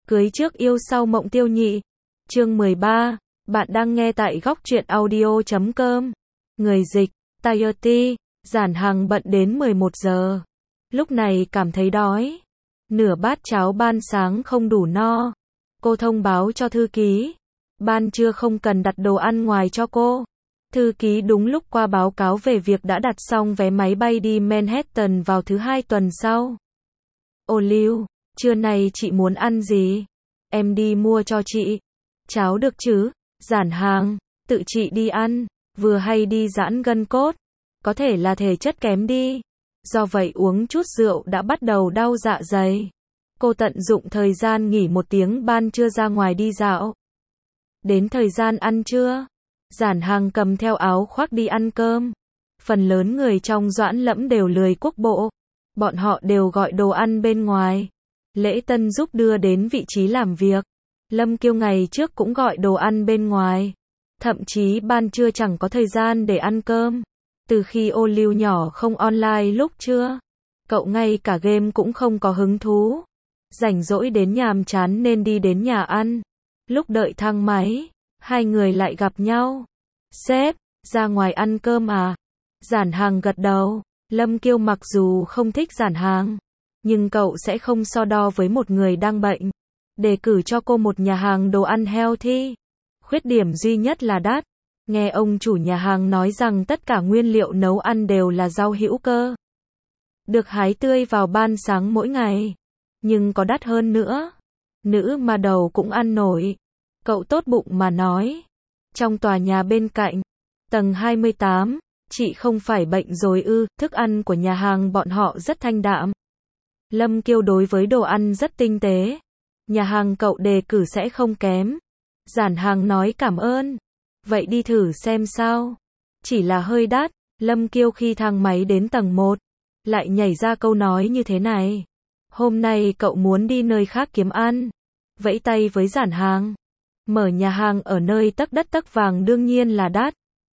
Cưới trước yêu sau mộng tiêu nhị. Chương 13. Bạn đang nghe tại góc truyện audio.com. Người dịch, Tayoti. Giản Hằng bận đến 11 giờ. Lúc này cảm thấy đói. Nửa bát cháo ban sáng không đủ no. Cô thông báo cho thư ký. Ban trưa không cần đặt đồ ăn ngoài cho cô. Thư ký đúng lúc qua báo cáo về việc đã đặt xong vé máy bay đi Manhattan vào thứ Hai tuần sau. Ô Lưu, trưa nay chị muốn ăn gì? Em đi mua cho chị. Cháo được chứ? Giản Hằng, tự chị đi ăn, vừa hay đi giãn gân cốt. Có thể là thể chất kém đi. Do vậy uống chút rượu đã bắt đầu đau dạ dày. Cô tận dụng thời gian nghỉ một tiếng ban trưa ra ngoài đi dạo. Đến thời gian ăn trưa, Giản Hằng cầm theo áo khoác đi ăn cơm. Phần lớn người trong Doãn Lẫm đều lười quốc bộ. Bọn họ đều gọi đồ ăn bên ngoài. Lễ Tân giúp đưa đến vị trí làm việc. Lâm Kiêu ngày trước cũng gọi đồ ăn bên ngoài. Thậm chí ban trưa chẳng có thời gian để ăn cơm. Từ khi Ô Lưu nhỏ không online lúc trưa, cậu ngay cả game cũng không có hứng thú. Rảnh rỗi đến nhàm chán nên đi đến nhà ăn. Lúc đợi thang máy, hai người lại gặp nhau. Sếp, ra ngoài ăn cơm à? Giản Hằng gật đầu. Lâm Kiêu mặc dù không thích Giản Hằng, nhưng cậu sẽ không so đo với một người đang bệnh. Đề cử cho cô một nhà hàng đồ ăn healthy. Khuyết điểm duy nhất là đắt. Nghe ông chủ nhà hàng nói rằng tất cả nguyên liệu nấu ăn đều là rau hữu cơ, được hái tươi vào ban sáng mỗi ngày. Nhưng có đắt hơn nữa. Nữ mà đầu cũng ăn nổi. Cậu tốt bụng mà nói. Trong tòa nhà bên cạnh, tầng 28, chị không phải bệnh rồi ư? Thức ăn của nhà hàng bọn họ rất thanh đạm. Lâm Kiêu đối với đồ ăn rất tinh tế. Nhà hàng cậu đề cử sẽ không kém. Giản Hằng nói cảm ơn. Vậy đi thử xem sao. Chỉ là hơi đắt. Lâm Kiêu khi thang máy đến tầng 1, lại nhảy ra câu nói như thế này. Hôm nay cậu muốn đi nơi khác kiếm ăn. Vẫy tay với Giản Hằng. Mở nhà hàng ở nơi tấc đất tấc vàng đương nhiên là đắt.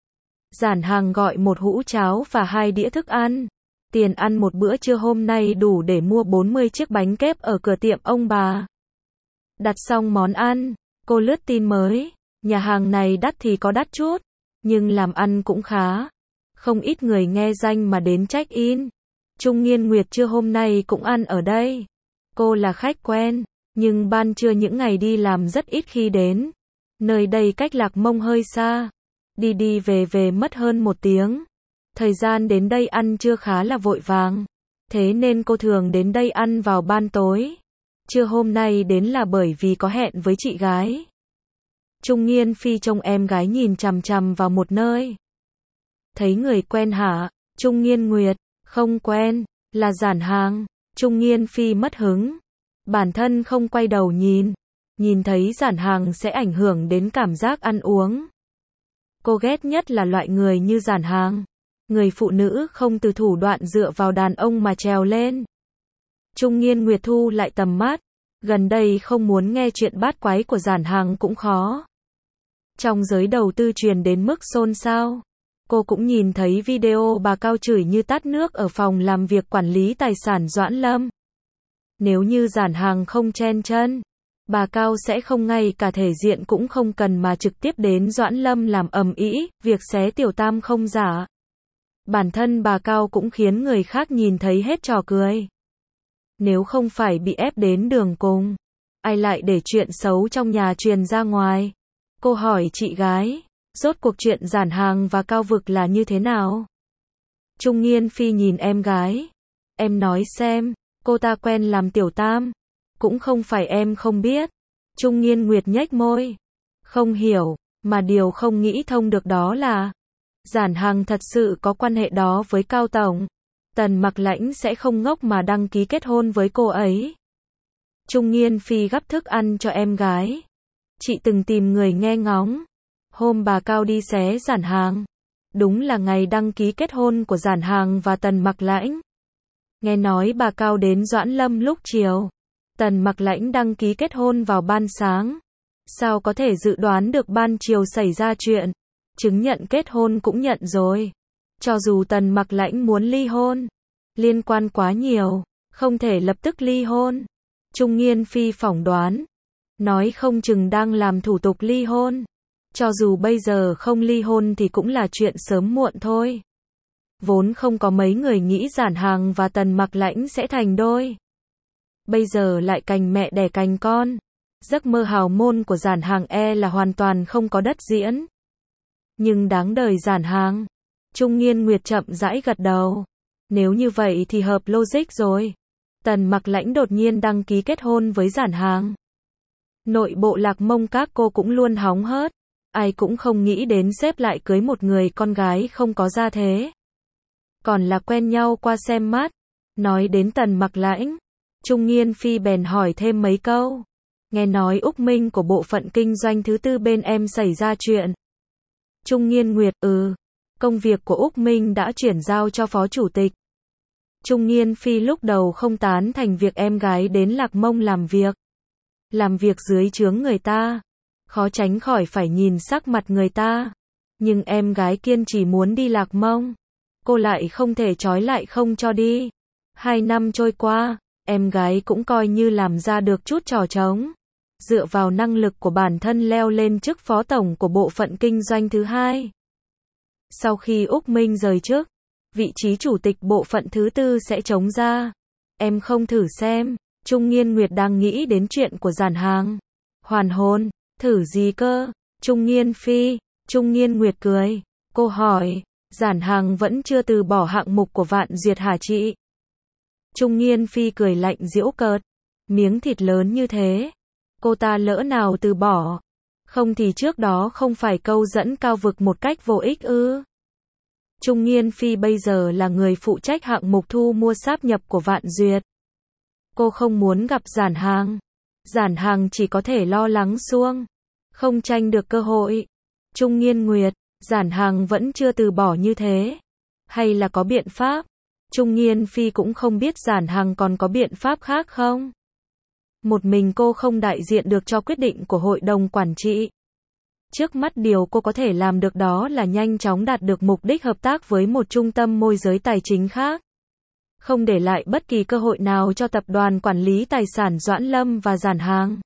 Giản Hằng gọi một hũ cháo và 2 đĩa thức ăn. Tiền ăn một bữa trưa hôm nay đủ để mua 40 chiếc bánh kép ở cửa tiệm ông bà. Đặt xong món ăn, cô lướt tin mới. Nhà hàng này đắt thì có đắt chút, nhưng làm ăn cũng khá. Không ít người nghe danh mà đến check-in. Trung Nghiên Nguyệt trưa hôm nay cũng ăn ở đây. Cô là khách quen, nhưng ban trưa những ngày đi làm rất ít khi đến. Nơi đây cách Lạc Mông hơi xa. Đi đi về về mất hơn 1 tiếng. Thời gian đến đây ăn trưa khá là vội vàng. Thế nên cô thường đến đây ăn vào ban tối. Trưa hôm nay đến là bởi vì có hẹn với chị gái. Trung Nghiên Phi trông em gái nhìn chằm chằm vào một nơi. Thấy người quen hả? Trung Nghiên Nguyệt, không quen, là Giản Hằng. Trung Nghiên Phi mất hứng. Bản thân không quay đầu nhìn. Nhìn thấy Giản Hằng sẽ ảnh hưởng đến cảm giác ăn uống. Cô ghét nhất là loại người như Giản Hằng. Người phụ nữ không từ thủ đoạn dựa vào đàn ông mà trèo lên. Trung Nghiên Nguyệt thu lại tầm mắt. Gần đây không muốn nghe chuyện bát quái của Giản Hằng cũng khó. Trong giới đầu tư truyền đến mức xôn xao. Cô cũng nhìn thấy video bà Cao chửi như tát nước ở phòng làm việc quản lý tài sản Doãn Lâm. Nếu như Giản Hằng không chen chân, bà Cao sẽ không ngay cả thể diện cũng không cần mà trực tiếp đến Doãn Lâm làm ầm ĩ, việc xé Tiểu Tam không giả. Bản thân bà Cao cũng khiến người khác nhìn thấy hết trò cười. Nếu không phải bị ép đến đường cùng, ai lại để chuyện xấu trong nhà truyền ra ngoài? Cô hỏi chị gái, rốt cuộc chuyện Giản Hằng và Cao Vực là như thế nào? Trung Nghiên Phi nhìn em gái. Em nói xem, cô ta quen làm Tiểu Tam. Cũng không phải em không biết. Trung Nghiên Nguyệt nhếch môi. Không hiểu, mà điều không nghĩ thông được đó là Giản Hằng thật sự có quan hệ đó với Cao Tổng. Tần Mặc Lãnh sẽ không ngốc mà đăng ký kết hôn với cô ấy. Trung Nghiên Phi gắp thức ăn cho em gái. Chị từng tìm người nghe ngóng. Hôm bà Cao đi xé Giản Hằng, đúng là ngày đăng ký kết hôn của Giản Hằng và Tần Mặc Lãnh. Nghe nói bà Cao đến Doãn Lâm lúc chiều. Tần Mặc Lãnh đăng ký kết hôn vào ban sáng. Sao có thể dự đoán được ban chiều xảy ra chuyện? Chứng nhận kết hôn cũng nhận rồi. Cho dù Tần Mặc Lãnh muốn ly hôn, liên quan quá nhiều, không thể lập tức ly hôn. Trung Nghiên Phi phỏng đoán, Nói không chừng đang làm thủ tục ly hôn. Cho dù bây giờ không ly hôn thì cũng là chuyện sớm muộn thôi. Vốn không có mấy người nghĩ Giản Hằng và Tần Mặc Lãnh sẽ thành đôi. Bây giờ lại cành mẹ đẻ cành con. Giấc mơ hào môn của Giản Hằng là hoàn toàn không có đất diễn. Nhưng đáng đời Giản Hằng. Trung Nghiên Nguyệt chậm rãi gật đầu. Nếu như vậy thì hợp logic rồi. Tần Mặc Lãnh đột nhiên đăng ký kết hôn với Giản Hằng. Nội bộ Lạc Mông các cô cũng luôn hóng hớt. Ai cũng không nghĩ đến xếp lại cưới một người con gái không có gia thế. Còn là quen nhau qua xem mắt. Nói đến Tần Mặc Lãnh, Trung Nghiên Phi bèn hỏi thêm mấy câu. Nghe nói Úc Minh của bộ phận kinh doanh thứ tư bên em xảy ra chuyện. Trung Nghiên Nguyệt, công việc của Úc Minh đã chuyển giao cho phó chủ tịch. Trung Nghiên Phi lúc đầu không tán thành việc em gái đến Lạc Mông làm việc. Làm việc dưới trướng người ta, khó tránh khỏi phải nhìn sắc mặt người ta. Nhưng em gái kiên trì muốn đi Lạc Mông. Cô lại không thể trói lại không cho đi. 2 năm trôi qua, em gái cũng coi như làm ra được chút trò trống. Dựa vào năng lực của bản thân leo lên chức phó tổng của bộ phận kinh doanh thứ hai. Sau khi Úc Minh rời chức, vị trí chủ tịch bộ phận thứ tư sẽ trống ra. Em không thử xem. Trung Nghiên Nguyệt đang nghĩ đến chuyện của Giản Hằng. Hoàn hồn, thử gì cơ? Trung Nghiên Phi. Trung Nghiên Nguyệt cười. Cô hỏi, Giản Hằng vẫn chưa từ bỏ hạng mục của Vạn Duyệt hả chị? Trung Nghiên Phi cười lạnh giễu cợt. Miếng thịt lớn như thế, cô ta lỡ nào từ bỏ? Không thì trước đó không phải câu dẫn cao vực một cách vô ích ư? Trung Nghiên Phi bây giờ là người phụ trách hạng mục thu mua sáp nhập của Vạn Duyệt. Cô không muốn gặp Giản Hằng. Giản Hằng chỉ có thể lo lắng suông. Không tranh được cơ hội. Trung Nghiên Nguyệt, Giản Hằng vẫn chưa từ bỏ như thế. Hay là có biện pháp? Trung Nghiên Phi cũng không biết Giản Hằng còn có biện pháp khác không? Một mình cô không đại diện được cho quyết định của hội đồng quản trị. Trước mắt điều cô có thể làm được đó là nhanh chóng đạt được mục đích hợp tác với một trung tâm môi giới tài chính khác. Không để lại bất kỳ cơ hội nào cho tập đoàn quản lý tài sản Doãn Lâm và Giản Hằng.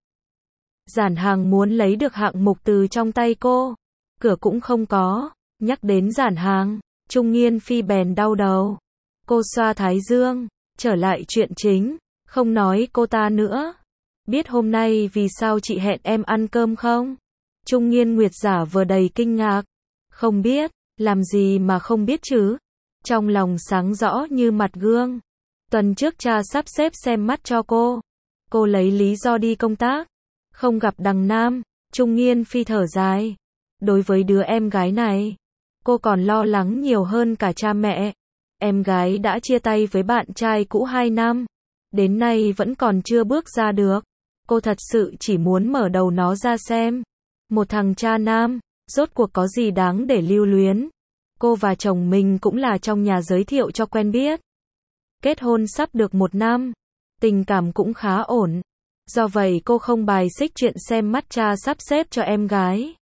Giản Hằng muốn lấy được hạng mục từ trong tay cô. Cửa cũng không có. Nhắc đến Giản Hằng, Trung Nghiên Phi bèn đau đầu. Cô xoa thái dương, trở lại chuyện chính. Không nói cô ta nữa. Biết hôm nay vì sao chị hẹn em ăn cơm không? Trung Nghiên Nguyệt giả vờ đầy kinh ngạc. Không biết, làm gì mà không biết chứ? Trong lòng sáng rõ như mặt gương. Tuần trước cha sắp xếp xem mắt cho cô. Cô lấy lý do đi công tác. Không gặp đằng Nam. Trung Nghiên Phi thở dài. Đối với đứa em gái này, cô còn lo lắng nhiều hơn cả cha mẹ. Em gái đã chia tay với bạn trai cũ 2 năm. Đến nay vẫn còn chưa bước ra được. Cô thật sự chỉ muốn mở đầu nó ra xem. Một thằng cha nam, rốt cuộc có gì đáng để lưu luyến. Cô và chồng mình cũng là trong nhà giới thiệu cho quen biết. Kết hôn sắp được 1 năm. Tình cảm cũng khá ổn. Do vậy cô không bài xích chuyện xem mắt cha sắp xếp cho em gái.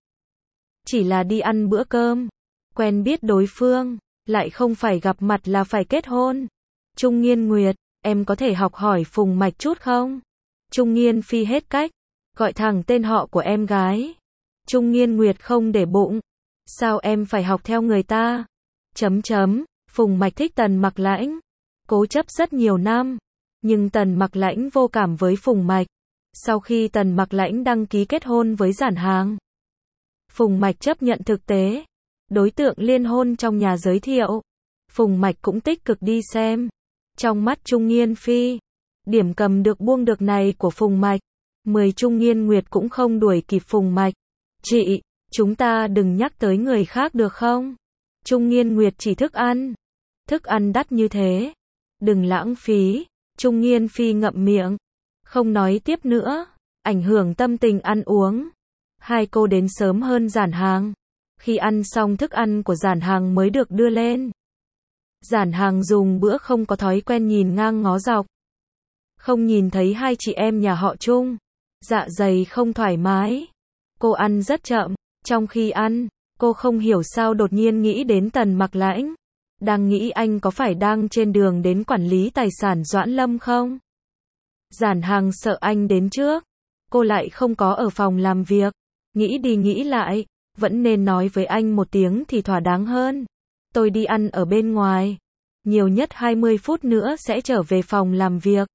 Chỉ là đi ăn bữa cơm. Quen biết đối phương. Lại không phải gặp mặt là phải kết hôn. Trung Nghiên Nguyệt, em có thể học hỏi Phùng Mạch chút không? Trung Nghiên Phi hết cách. Gọi thẳng tên họ của em gái. Trung Nghiên Nguyệt không để bụng. Sao em phải học theo người ta? Phùng Mạch thích Tần Mặc Lãnh. Cố chấp rất nhiều năm. Nhưng Tần Mặc Lãnh vô cảm với Phùng Mạch. Sau khi Tần Mặc Lãnh đăng ký kết hôn với Giản Hằng, Phùng Mạch chấp nhận thực tế. Đối tượng liên hôn trong nhà giới thiệu. Phùng Mạch cũng tích cực đi xem. Trong mắt Trung Nghiên Phi, điểm cầm được buông được này của Phùng Mạch, 10 Trung Nghiên Nguyệt cũng không đuổi kịp Phùng Mạch. Chị, chúng ta đừng nhắc tới người khác được không? Trung Nghiên Nguyệt chỉ thức ăn. Thức ăn đắt như thế. Đừng lãng phí. Trung Nghiên Phi ngậm miệng. Không nói tiếp nữa. Ảnh hưởng tâm tình ăn uống. Hai cô đến sớm hơn Giản Hằng. Khi ăn xong thức ăn của Giản Hằng mới được đưa lên. Giản Hằng dùng bữa không có thói quen nhìn ngang ngó dọc. Không nhìn thấy hai chị em nhà họ Trung. Dạ dày không thoải mái. Cô ăn rất chậm. Trong khi ăn, cô không hiểu sao đột nhiên nghĩ đến Tần Mặc Lãnh. Đang nghĩ anh có phải đang trên đường đến quản lý tài sản Doãn Lâm không? Giản Hằng sợ anh đến trước. cô lại không có ở phòng làm việc. Nghĩ đi nghĩ lại, vẫn nên nói với anh một tiếng thì thỏa đáng hơn. Tôi đi ăn ở bên ngoài. Nhiều nhất 20 phút nữa sẽ trở về phòng làm việc.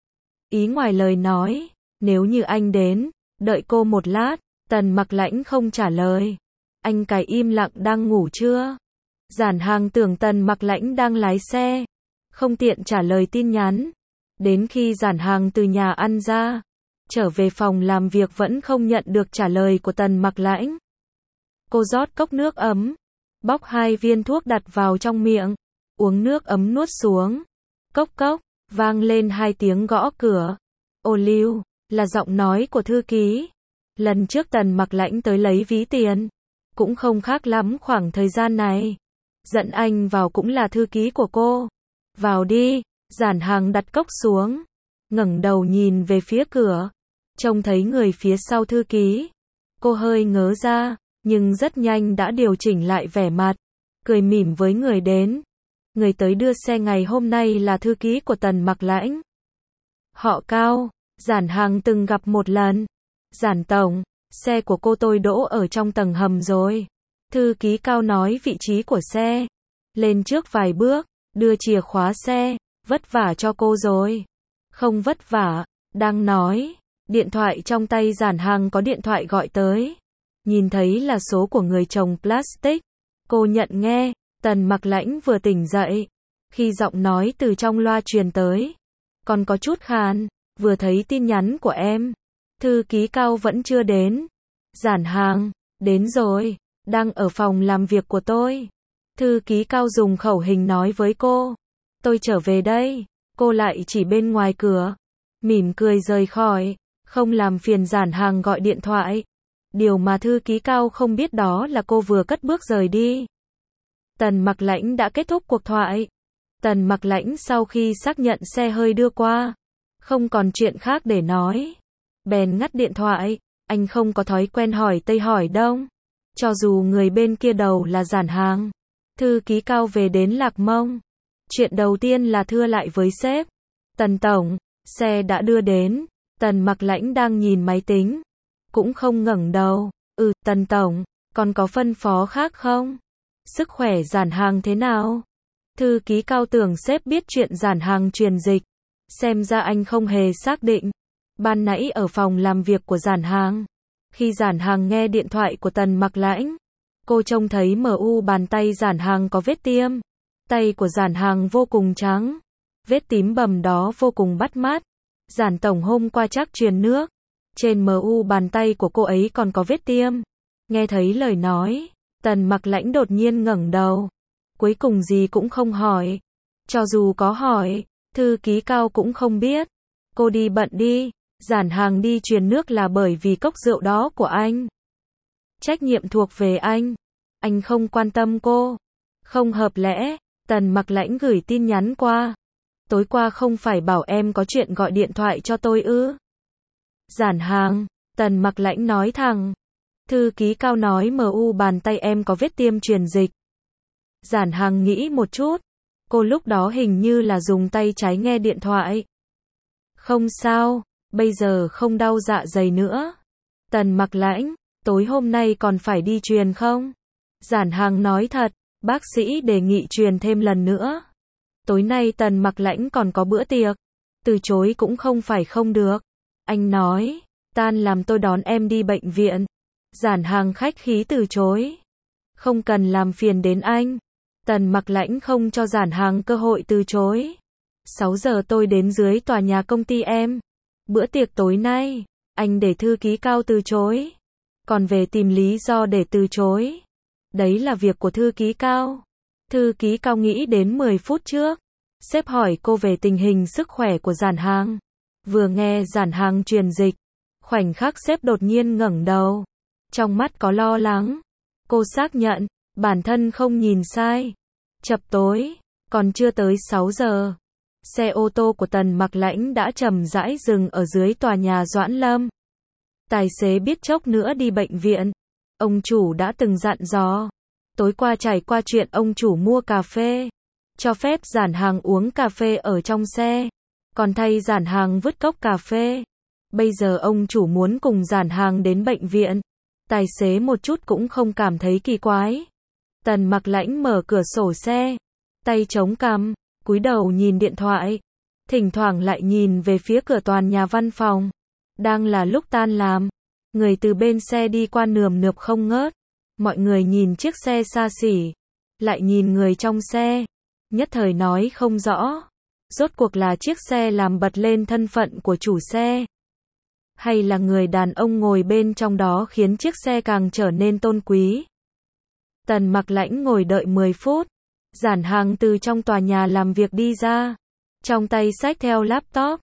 Ý ngoài lời nói, nếu như anh đến, đợi cô một lát. Tần Mặc Lãnh không trả lời. Anh cài im lặng đang ngủ chưa? Giản Hàng tưởng Tần Mặc Lãnh đang lái xe, không tiện trả lời tin nhắn. Đến khi Giản Hàng từ nhà ăn ra, trở về phòng làm việc vẫn không nhận được trả lời của Tần Mặc Lãnh. Cô rót cốc nước ấm, bóc 2 viên thuốc đặt vào trong miệng, uống nước ấm nuốt xuống. Cốc cốc, vang lên 2 tiếng gõ cửa. Ô Lưu, là giọng nói của thư ký. Lần trước Tần Mặc Lãnh tới lấy ví tiền, cũng không khác lắm khoảng thời gian này. Dẫn anh vào cũng là thư ký của cô. Vào đi. Giản Hàng đặt cốc xuống, ngẩng đầu nhìn về phía cửa, trông thấy người phía sau thư ký. Cô hơi ngớ ra, nhưng rất nhanh đã điều chỉnh lại vẻ mặt, cười mỉm với người đến. Người tới đưa xe ngày hôm nay là thư ký của Tần Mặc Lãnh. Họ Cao, Giản Hàng từng gặp một lần. Giản tổng, xe của cô tôi đỗ ở trong tầng hầm rồi. Thư ký Cao nói vị trí của xe. Lên trước vài bước, đưa chìa khóa xe. Vất vả cho cô rồi. Không vất vả, đang nói. Điện thoại trong tay Giản Hàng có điện thoại gọi tới. Nhìn thấy là số của người trồng plastic. Cô nhận nghe. Tần Mặc Lãnh vừa tỉnh dậy. Khi giọng nói từ trong loa truyền tới, còn có chút khàn. Vừa thấy tin nhắn của em. Thư ký Cao vẫn chưa đến. Giản Hàng, đến rồi. Đang ở phòng làm việc của tôi. Thư ký Cao dùng khẩu hình nói với cô. Tôi trở về đây. Cô lại chỉ bên ngoài cửa. Mỉm cười rời khỏi. Không làm phiền Giản Hàng gọi điện thoại. Điều mà thư ký Cao không biết đó là cô vừa cất bước rời đi. Tần Mặc Lãnh đã kết thúc cuộc thoại. Tần Mặc Lãnh sau khi xác nhận xe hơi đưa qua, không còn chuyện khác để nói, bèn ngắt điện thoại. Anh không có thói quen hỏi Tây hỏi Đông. Cho dù người bên kia đầu là Giản Hàng. Thư ký Cao về đến Lạc Mông. Chuyện đầu tiên là thưa lại với sếp. Tần tổng, xe đã đưa đến. Tần Mặc Lãnh đang nhìn máy tính, cũng không ngẩng đầu. Tần tổng, còn có phân phó khác không? Sức khỏe Giản Hàng thế nào? Thư ký Cao tưởng sếp biết chuyện Giản Hàng truyền dịch. Xem ra anh không hề xác định. Ban nãy ở phòng làm việc của Giản Hàng, khi Giản Hàng nghe điện thoại của Tần Mặc Lãnh, cô trông thấy bàn tay Giản Hàng có vết tiêm. Tay của Giản Hàng vô cùng trắng. Vết tím bầm đó vô cùng bắt mắt. Giản tổng hôm qua chắc truyền nước. Trên bàn tay của cô ấy còn có vết tiêm. Nghe thấy lời nói, Tần Mặc Lãnh đột nhiên ngẩng đầu. Cuối cùng gì cũng không hỏi. Cho dù có hỏi, thư ký Cao cũng không biết. Cô đi bận đi. Giản Hàng đi truyền nước là bởi vì cốc rượu đó của anh. Trách nhiệm thuộc về anh. Anh không quan tâm cô. Không hợp lẽ. Tần Mặc Lãnh gửi tin nhắn qua. Tối qua không phải bảo em có chuyện gọi điện thoại cho tôi ư? Giản Hàng, Tần Mặc Lãnh nói thẳng. Thư ký Cao nói bàn tay em có vết tiêm truyền dịch. Giản Hàng nghĩ một chút. Cô lúc đó hình như là dùng tay trái nghe điện thoại. Không sao, bây giờ không đau dạ dày nữa. Tần Mặc Lãnh, tối hôm nay còn phải đi truyền không? Giản Hàng nói thật, bác sĩ đề nghị truyền thêm lần nữa. Tối nay Tần Mặc Lãnh còn có bữa tiệc. Từ chối cũng không phải không được. Anh nói, tan làm tôi đón em đi bệnh viện. Giản Hàng khách khí từ chối. Không cần làm phiền đến anh. Tần Mặc Lãnh không cho Giản Hàng cơ hội từ chối. 6 giờ tôi đến dưới tòa nhà công ty em. Bữa tiệc tối nay, anh để thư ký Cao từ chối. Còn về tìm lý do để từ chối. Đấy là việc của thư ký Cao. Thư ký Cao nghĩ đến 10 phút trước. Sếp hỏi cô về tình hình sức khỏe của Giản Hàng. Vừa nghe Giản Hàng truyền dịch, khoảnh khắc sếp đột nhiên ngẩng đầu. Trong mắt có lo lắng. Cô xác nhận, bản thân không nhìn sai. Chập tối, còn chưa tới 6 giờ. Xe ô tô của Tần Mặc Lãnh đã chậm rãi dừng ở dưới tòa nhà Doãn Lâm. Tài xế biết chốc nữa đi bệnh viện. Ông chủ đã từng dặn dò. Tối qua trải qua chuyện ông chủ mua cà phê. Cho phép Giản Hàng uống cà phê ở trong xe. Còn thay Giản Hàng vứt cốc cà phê. Bây giờ ông chủ muốn cùng Giản Hàng đến bệnh viện. Tài xế một chút cũng không cảm thấy kỳ quái. Tần Mặc Lãnh mở cửa sổ xe, tay chống cằm, cúi đầu nhìn điện thoại, thỉnh thoảng lại nhìn về phía cửa tòa nhà văn phòng. Đang là lúc tan làm, người từ bên xe đi qua nườm nượp không ngớt. Mọi người nhìn chiếc xe xa xỉ, lại nhìn người trong xe, nhất thời nói không rõ. Rốt cuộc là chiếc xe làm bật lên thân phận của chủ xe, hay là người đàn ông ngồi bên trong đó khiến chiếc xe càng trở nên tôn quý. Tần Mặc Lãnh ngồi đợi 10 phút, Giản Hàng từ trong tòa nhà làm việc đi ra, trong tay xách theo laptop.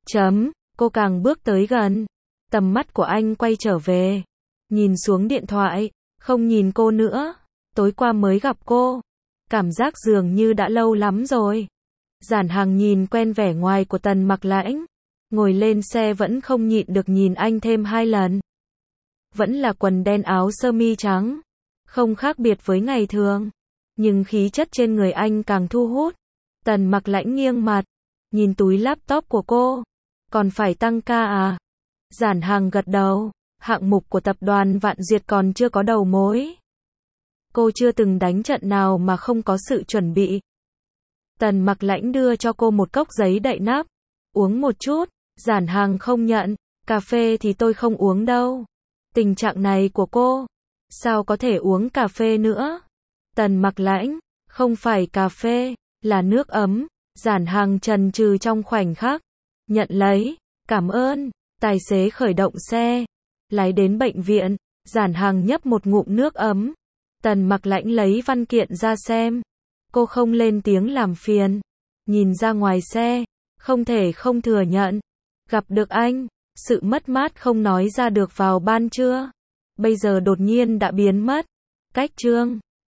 Cô càng bước tới gần, tầm mắt của anh quay trở về, nhìn xuống điện thoại, không nhìn cô nữa. Tối qua mới gặp cô, cảm giác dường như đã lâu lắm rồi. Giản Hàng nhìn quen vẻ ngoài của Tần Mặc Lãnh, ngồi lên xe vẫn không nhịn được nhìn anh thêm 2 lần. Vẫn là quần đen áo sơ mi trắng, không khác biệt với ngày thường, nhưng khí chất trên người anh càng thu hút. Tần Mặc Lãnh nghiêng mặt, nhìn túi laptop của cô. Còn phải tăng ca à? Giản Hàng gật đầu, hạng mục của tập đoàn Vạn Duyệt còn chưa có đầu mối. Cô chưa từng đánh trận nào mà không có sự chuẩn bị. Tần Mặc Lãnh đưa cho cô một cốc giấy đậy nắp. Uống một chút. Giản Hàng không nhận. Cà phê thì tôi không uống đâu. Tình trạng này của cô, sao có thể uống cà phê nữa? Tần Mặc Lãnh, không phải cà phê, là nước ấm. Giản Hàng chần chừ trong khoảnh khắc. Nhận lấy, cảm ơn. Tài xế khởi động xe, lái đến bệnh viện. Giản Hàng nhấp một ngụm nước ấm. Tần Mặc Lãnh lấy văn kiện ra xem. Cô không lên tiếng làm phiền. Nhìn ra ngoài xe, không thể không thừa nhận. Gặp được anh, sự mất mát không nói ra được vào ban trưa, bây giờ đột nhiên đã biến mất. Cách chương